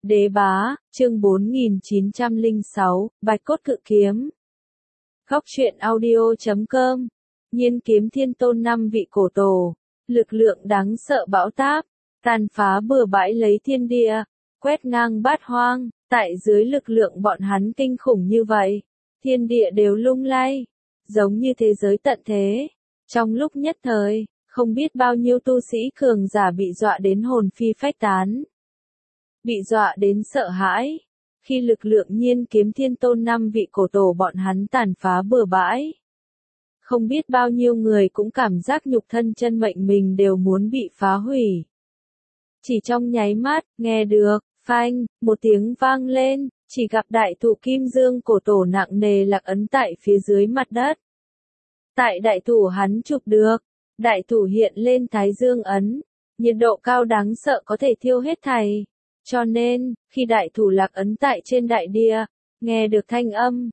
Đế bá, chương 4906, Bạch cốt cự kiếm. Góc truyện audio.com. Nhiên kiếm thiên tôn 5 vị cổ tổ, lực lượng đáng sợ bão táp, tàn phá bừa bãi lấy thiên địa, quét ngang bát hoang, tại dưới lực lượng bọn hắn kinh khủng như vậy, thiên địa đều lung lay, giống như thế giới tận thế. Trong lúc nhất thời, không biết bao nhiêu tu sĩ cường giả bị dọa đến hồn phi phách tán. Bị dọa đến sợ hãi, khi lực lượng nhiên kiếm thiên tôn 5 vị cổ tổ bọn hắn tàn phá bừa bãi. Không biết bao nhiêu người cũng cảm giác nhục thân chân mệnh mình đều muốn bị phá hủy. Chỉ trong nháy mắt, nghe được, phanh, một tiếng vang lên, chỉ gặp đại thủ kim dương cổ tổ nặng nề lạc ấn tại phía dưới mặt đất. Tại đại thủ hắn chụp được, đại thủ hiện lên thái dương ấn, nhiệt độ cao đáng sợ có thể thiêu hết thảy. Cho nên, khi đại thủ lạc ấn tại trên đại địa, nghe được thanh âm,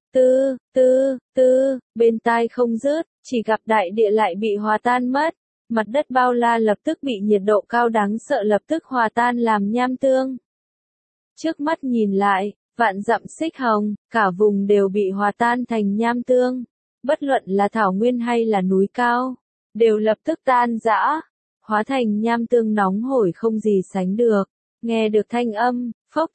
bên tai không dứt, chỉ gặp đại địa lại bị hòa tan mất, mặt đất bao la lập tức bị nhiệt độ cao đáng sợ lập tức hòa tan làm nham tương. Trước mắt nhìn lại, vạn dặm xích hồng, cả vùng đều bị hòa tan thành nham tương, bất luận là thảo nguyên hay là núi cao, đều lập tức tan rã, hóa thành nham tương nóng hổi không gì sánh được. Nghe được thanh âm,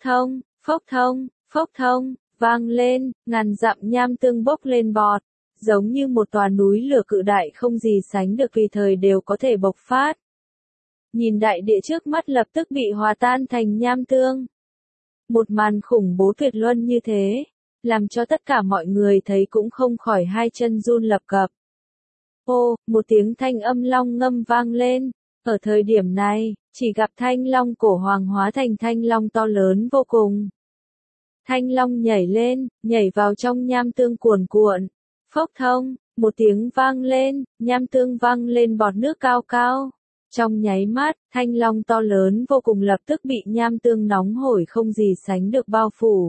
phốc thông, vang lên, ngàn dặm nham tương bốc lên bọt, giống như một tòa núi lửa cự đại không gì sánh được tùy thời đều có thể bộc phát. Nhìn đại địa trước mắt lập tức bị hòa tan thành nham tương. Một màn khủng bố tuyệt luân như thế, làm cho tất cả mọi người thấy cũng không khỏi hai chân run lập cập. Ô, một tiếng thanh âm long ngâm vang lên. Ở thời điểm này, chỉ gặp thanh long cổ hoàng hóa thành thanh long to lớn vô cùng. Thanh long nhảy lên, nhảy vào trong nham tương cuồn cuộn. Phốc thông, một tiếng vang lên, nham tương vang lên bọt nước cao cao. Trong nháy mắt, thanh long to lớn vô cùng lập tức bị nham tương nóng hổi không gì sánh được bao phủ.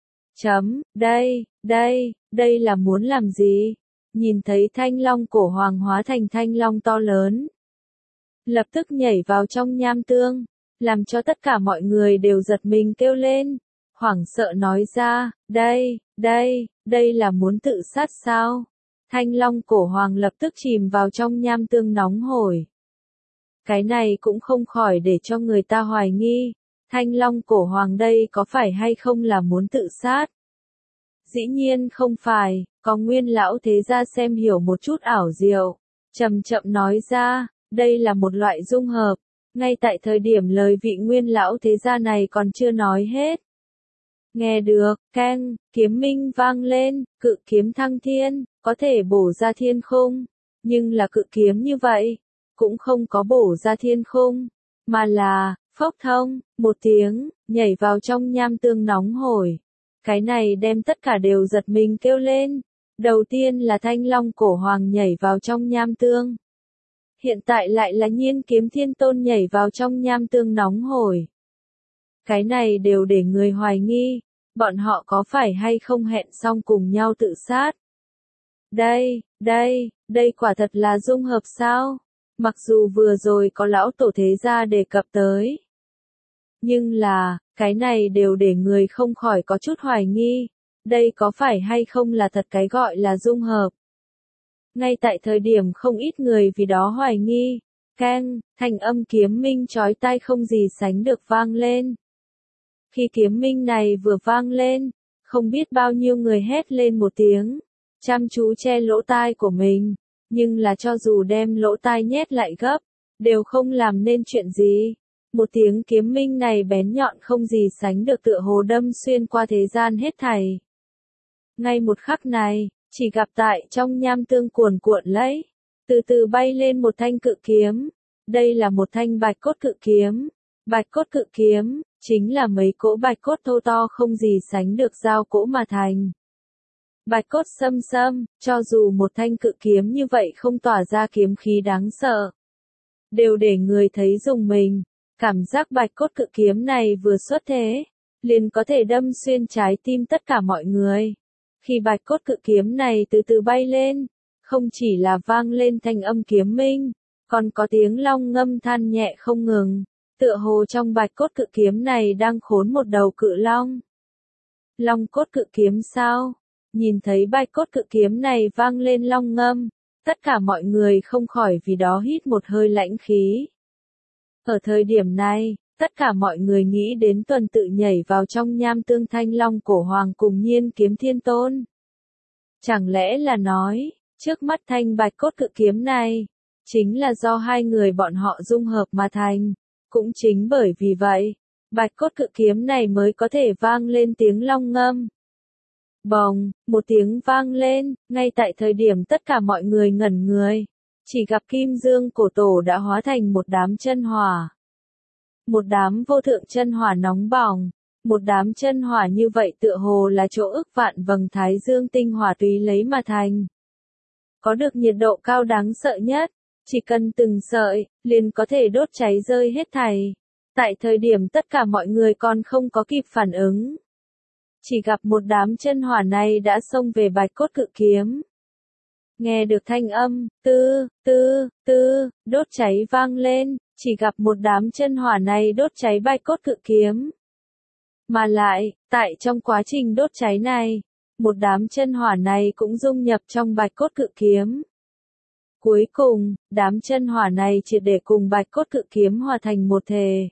Đây là muốn làm gì? Nhìn thấy thanh long cổ hoàng hóa thành thanh long to lớn. Lập tức nhảy vào trong nham tương, làm cho tất cả mọi người đều giật mình kêu lên, hoảng sợ nói ra, đây là muốn tự sát sao? Thanh long cổ hoàng lập tức chìm vào trong nham tương nóng hổi. Cái này cũng không khỏi để cho người ta hoài nghi, thanh long cổ hoàng đây có phải hay không là muốn tự sát? Dĩ nhiên không phải, có nguyên lão thế gia xem hiểu một chút ảo diệu, chậm chậm nói ra. Đây là một loại dung hợp, ngay tại thời điểm lời vị nguyên lão thế gia này còn chưa nói hết. Nghe được, keng, kiếm minh vang lên, cự kiếm thăng thiên, có thể bổ ra thiên khung, nhưng là cự kiếm như vậy, cũng không có bổ ra thiên khung, mà là, phốc thông, một tiếng, nhảy vào trong nham tương nóng hổi. Cái này đem tất cả đều giật mình kêu lên, đầu tiên là thanh long cổ hoàng nhảy vào trong nham tương. Hiện tại lại là nhiên kiếm thiên tôn nhảy vào trong nham tương nóng hổi. Cái này đều để người hoài nghi, bọn họ có phải hay không hẹn xong cùng nhau tự sát. Đây quả thật là dung hợp sao? Mặc dù vừa rồi có lão tổ thế gia đề cập tới. Nhưng là, cái này đều để người không khỏi có chút hoài nghi, đây có phải hay không là thật cái gọi là dung hợp. Ngay tại thời điểm không ít người vì đó hoài nghi, keng, thanh âm kiếm minh chói tai không gì sánh được vang lên. Khi kiếm minh này vừa vang lên, không biết bao nhiêu người hét lên một tiếng, chăm chú che lỗ tai của mình, nhưng là cho dù đem lỗ tai nhét lại gấp, đều không làm nên chuyện gì. Một tiếng kiếm minh này bén nhọn không gì sánh được tựa hồ đâm xuyên qua thế gian hết thảy. Ngay một khắc này, chỉ gặp tại trong nham tương cuồn cuộn lấy, từ từ bay lên một thanh cự kiếm. Đây là một thanh bạch cốt cự kiếm. Bạch cốt cự kiếm, chính là mấy cỗ bạch cốt thô to không gì sánh được giao cỗ mà thành. Bạch cốt xâm, cho dù một thanh cự kiếm như vậy không tỏa ra kiếm khí đáng sợ, đều để người thấy rùng mình. Cảm giác bạch cốt cự kiếm này vừa xuất thế, liền có thể đâm xuyên trái tim tất cả mọi người. Khi bạch cốt cự kiếm này từ từ bay lên, không chỉ là vang lên thanh âm kiếm minh, còn có tiếng long ngâm than nhẹ không ngừng, tựa hồ trong bạch cốt cự kiếm này đang khốn một đầu cự long. Long cốt cự kiếm sao? Nhìn thấy bạch cốt cự kiếm này vang lên long ngâm, tất cả mọi người không khỏi vì đó hít một hơi lãnh khí. Ở thời điểm này, tất cả mọi người nghĩ đến tuần tự nhảy vào trong nham tương thanh long cổ hoàng cùng Nhiên Kiếm Thiên Tôn. Chẳng lẽ là nói, trước mắt thanh bạch cốt cự kiếm này, chính là do hai người bọn họ dung hợp mà thành. Cũng chính bởi vì vậy, bạch cốt cự kiếm này mới có thể vang lên tiếng long ngâm. Bồng, một tiếng vang lên, ngay tại thời điểm tất cả mọi người ngẩn người, chỉ gặp Kim Dương cổ tổ đã hóa thành một đám chân hỏa. Một đám vô thượng chân hỏa nóng bỏng, một đám chân hỏa như vậy tựa hồ là chỗ ức vạn vầng thái dương tinh hỏa túy lấy mà thành. Có được nhiệt độ cao đáng sợ nhất, chỉ cần từng sợi, liền có thể đốt cháy rơi hết thảy. Tại thời điểm tất cả mọi người còn không có kịp phản ứng. Chỉ gặp một đám chân hỏa này đã xông về bạch cốt cự kiếm. Nghe được thanh âm, đốt cháy vang lên, chỉ gặp một đám chân hỏa này đốt cháy bạch cốt cự kiếm. Mà lại, tại trong quá trình đốt cháy này, một đám chân hỏa này cũng dung nhập trong bạch cốt cự kiếm. Cuối cùng, đám chân hỏa này triệt để cùng bạch cốt cự kiếm hòa thành một thể.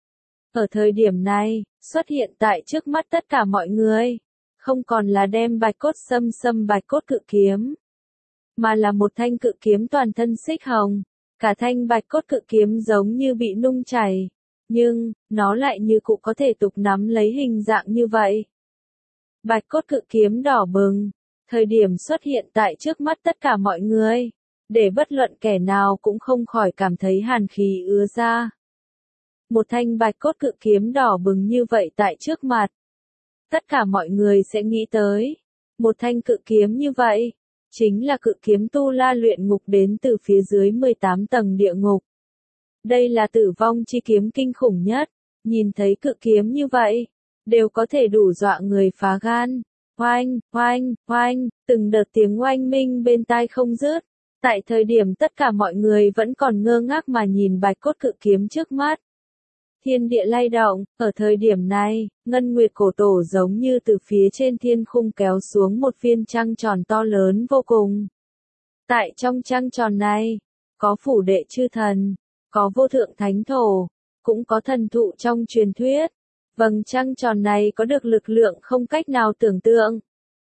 Ở thời điểm này, xuất hiện tại trước mắt tất cả mọi người, không còn là đem bạch cốt xâm bạch cốt cự kiếm, mà là một thanh cự kiếm toàn thân xích hồng, cả thanh bạch cốt cự kiếm giống như bị nung chảy, nhưng, nó lại như cụ có thể tục nắm lấy hình dạng như vậy. Bạch cốt cự kiếm đỏ bừng, thời điểm xuất hiện tại trước mắt tất cả mọi người, để bất luận kẻ nào cũng không khỏi cảm thấy hàn khí ứa ra. Một thanh bạch cốt cự kiếm đỏ bừng như vậy tại trước mặt. Tất cả mọi người sẽ nghĩ tới. Một thanh cự kiếm như vậy, chính là cự kiếm Tu La luyện ngục đến từ phía dưới 18 tầng địa ngục. Đây là tử vong chi kiếm kinh khủng nhất. Nhìn thấy cự kiếm như vậy, đều có thể đủ dọa người phá gan. Oanh, oanh, oanh, từng đợt tiếng oanh minh bên tai không dứt. Tại thời điểm tất cả mọi người vẫn còn ngơ ngác mà nhìn bạch cốt cự kiếm trước mắt. Thiên địa lay động, ở thời điểm này, ngân nguyệt cổ tổ giống như từ phía trên thiên khung kéo xuống một viên trăng tròn to lớn vô cùng. Tại trong trăng tròn này, có phủ đệ chư thần, có vô thượng thánh thổ, cũng có thần thụ trong truyền thuyết. Vầng trăng tròn này có được lực lượng không cách nào tưởng tượng.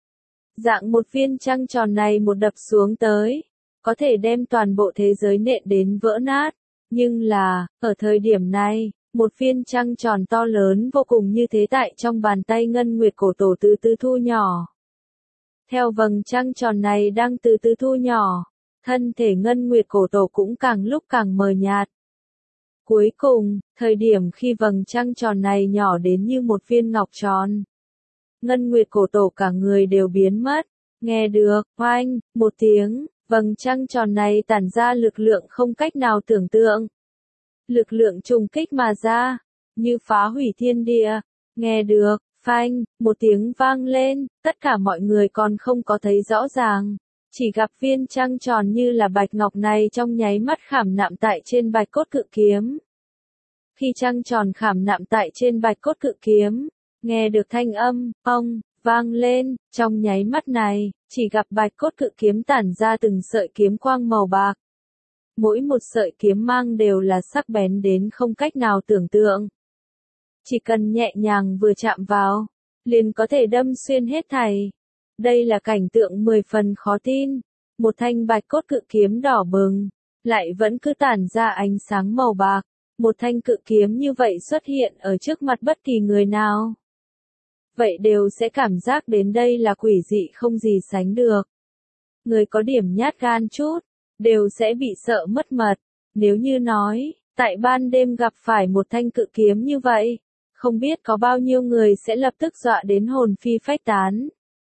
Dạng một viên trăng tròn này một đập xuống tới, có thể đem toàn bộ thế giới nện đến vỡ nát. Nhưng là, ở thời điểm này, một viên trăng tròn to lớn vô cùng như thế tại trong bàn tay ngân nguyệt cổ tổ từ từ thu nhỏ. Theo vầng trăng tròn này đang từ từ thu nhỏ, thân thể ngân nguyệt cổ tổ cũng càng lúc càng mờ nhạt. Cuối cùng, thời điểm khi vầng trăng tròn này nhỏ đến như một viên ngọc tròn, ngân nguyệt cổ tổ cả người đều biến mất. Nghe được, oanh, một tiếng, vầng trăng tròn này tản ra lực lượng không cách nào tưởng tượng. Lực lượng trùng kích mà ra, như phá hủy thiên địa. Nghe được, phanh, một tiếng vang lên, tất cả mọi người còn không có thấy rõ ràng. Chỉ gặp viên trăng tròn như là bạch ngọc này trong nháy mắt khảm nạm tại trên bạch cốt cự kiếm. Khi trăng tròn khảm nạm tại trên bạch cốt cự kiếm, nghe được thanh âm, ông, vang lên, trong nháy mắt này, chỉ gặp bạch cốt cự kiếm tản ra từng sợi kiếm quang màu bạc. Mỗi một sợi kiếm mang đều là sắc bén đến không cách nào tưởng tượng. Chỉ cần nhẹ nhàng vừa chạm vào, liền có thể đâm xuyên hết thảy. Đây là cảnh tượng 10 phần khó tin. Một thanh bạch cốt cự kiếm đỏ bừng, lại vẫn cứ tản ra ánh sáng màu bạc. Một thanh cự kiếm như vậy xuất hiện ở trước mặt bất kỳ người nào. Vậy đều sẽ cảm giác đến đây là quỷ dị không gì sánh được. Người có điểm nhát gan chút, đều sẽ bị sợ mất mật. Nếu như nói, tại ban đêm gặp phải một thanh cự kiếm như vậy, không biết có bao nhiêu người sẽ lập tức dọa đến hồn phi phách tán.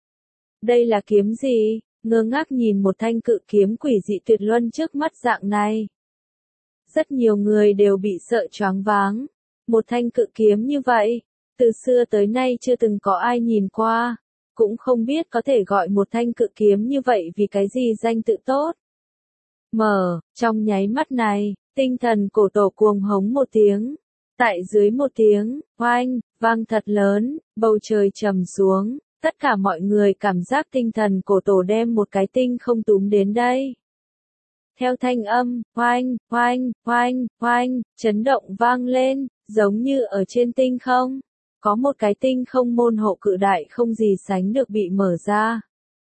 Đây là kiếm gì? Ngơ ngác nhìn một thanh cự kiếm quỷ dị tuyệt luân trước mắt dạng này. Rất nhiều người đều bị sợ choáng váng. Một thanh cự kiếm như vậy, từ xưa tới nay chưa từng có ai nhìn qua, cũng không biết có thể gọi một thanh cự kiếm như vậy vì cái gì danh tự tốt. Trong nháy mắt này, tinh thần cổ tổ cuồng hống một tiếng, Tại dưới một tiếng, oanh, vang thật lớn, bầu trời trầm xuống, tất cả mọi người cảm giác tinh thần cổ tổ đem một cái tinh không túm đến đây. Theo thanh âm, oanh, oanh, oanh, oanh, chấn động vang lên, giống như ở trên tinh không. Có một cái tinh không môn hộ cự đại không gì sánh được bị mở ra.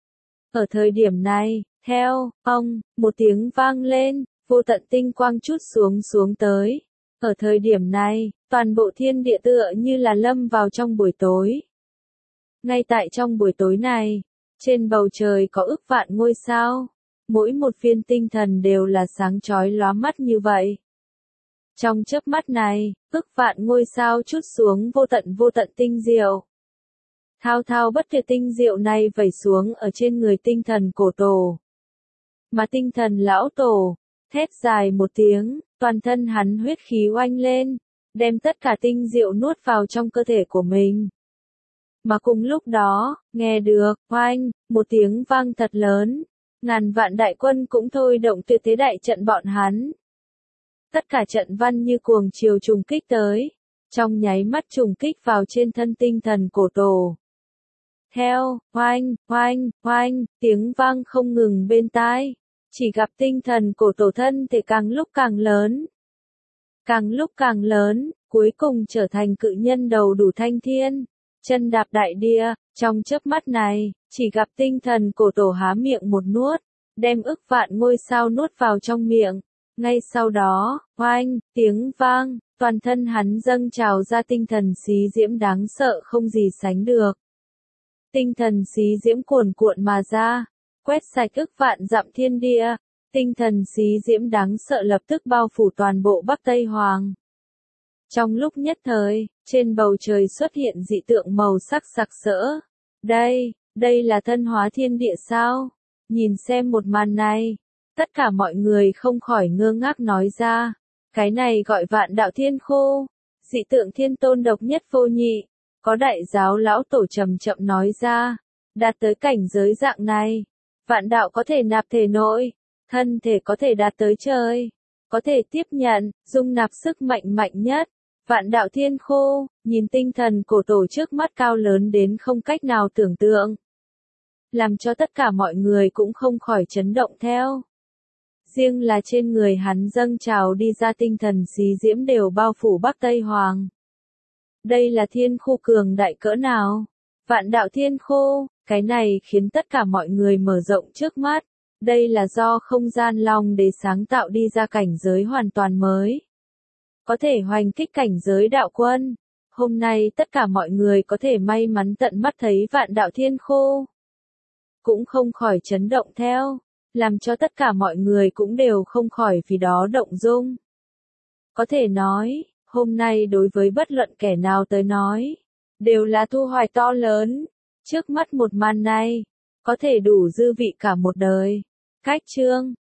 Ở thời điểm này, theo, một tiếng vang lên, vô tận tinh quang chút xuống tới. Ở thời điểm này, toàn bộ thiên địa tựa như là lâm vào trong buổi tối. Ngay tại trong buổi tối này, trên bầu trời có ức vạn ngôi sao. Mỗi một viên tinh thần đều là sáng chói lóa mắt như vậy. Trong chớp mắt này, ức vạn ngôi sao chút xuống vô tận tinh diệu. Thao thao bất tuyệt tinh diệu này vẩy xuống ở trên người tinh thần cổ tổ. Mà tinh thần lão tổ, thét dài một tiếng, toàn thân hắn huyết khí oanh lên, đem tất cả tinh diệu nuốt vào trong cơ thể của mình. Mà cùng lúc đó, nghe được, oanh, một tiếng vang thật lớn, ngàn vạn đại quân cũng thôi động tuyệt thế đại trận bọn hắn. Tất cả trận văn như cuồng chiều trùng kích tới, trong nháy mắt trùng kích vào trên thân tinh thần cổ tổ. Theo, oanh, oanh, oanh, tiếng vang không ngừng bên tai, chỉ gặp tinh thần cổ tổ thân thể càng lúc càng lớn. Càng lúc càng lớn, cuối cùng trở thành cự nhân đầu đủ thanh thiên, chân đạp đại địa, trong chớp mắt này, chỉ gặp tinh thần cổ tổ há miệng một nuốt, đem ức vạn ngôi sao nuốt vào trong miệng. Ngay sau đó, oanh, tiếng vang, toàn thân hắn dâng trào ra tinh thần xí diễm đáng sợ không gì sánh được. Tinh thần xí diễm cuồn cuộn mà ra, quét sạch ức vạn dặm thiên địa, tinh thần xí diễm đáng sợ lập tức bao phủ toàn bộ Bắc Tây Hoàng. Trong lúc nhất thời, trên bầu trời xuất hiện dị tượng màu sắc sặc sỡ. Đây là thân hóa thiên địa sao? Nhìn xem một màn này, tất cả mọi người không khỏi ngơ ngác nói ra, cái này gọi vạn đạo thiên khô, dị tượng thiên tôn độc nhất vô nhị. Có đại giáo lão tổ trầm chậm nói ra, đạt tới cảnh giới dạng này, vạn đạo có thể nạp thể nội, thân thể có thể đạt tới trời, có thể tiếp nhận, dung nạp sức mạnh mạnh nhất. Vạn đạo thiên khô, nhìn tinh thần cổ tổ trước mắt cao lớn đến không cách nào tưởng tượng. Làm cho tất cả mọi người cũng không khỏi chấn động theo. Riêng là trên người hắn dâng trào đi ra tinh thần xí diễm đều bao phủ Bắc Tây Hoàng. Đây là thiên khu cường đại cỡ nào? Vạn đạo thiên khô, cái này khiến tất cả mọi người mở rộng trước mắt. Đây là do không gian long đế sáng tạo đi ra cảnh giới hoàn toàn mới. Có thể hoành kích cảnh giới đạo quân. Hôm nay tất cả mọi người có thể may mắn tận mắt thấy vạn đạo thiên khô. Cũng không khỏi chấn động theo, làm cho tất cả mọi người cũng đều không khỏi vì đó động dung. Có thể nói, hôm nay đối với bất luận kẻ nào tới nói, đều là thu hoạch to lớn. Trước mắt một màn này, có thể đủ dư vị cả một đời. Cách chương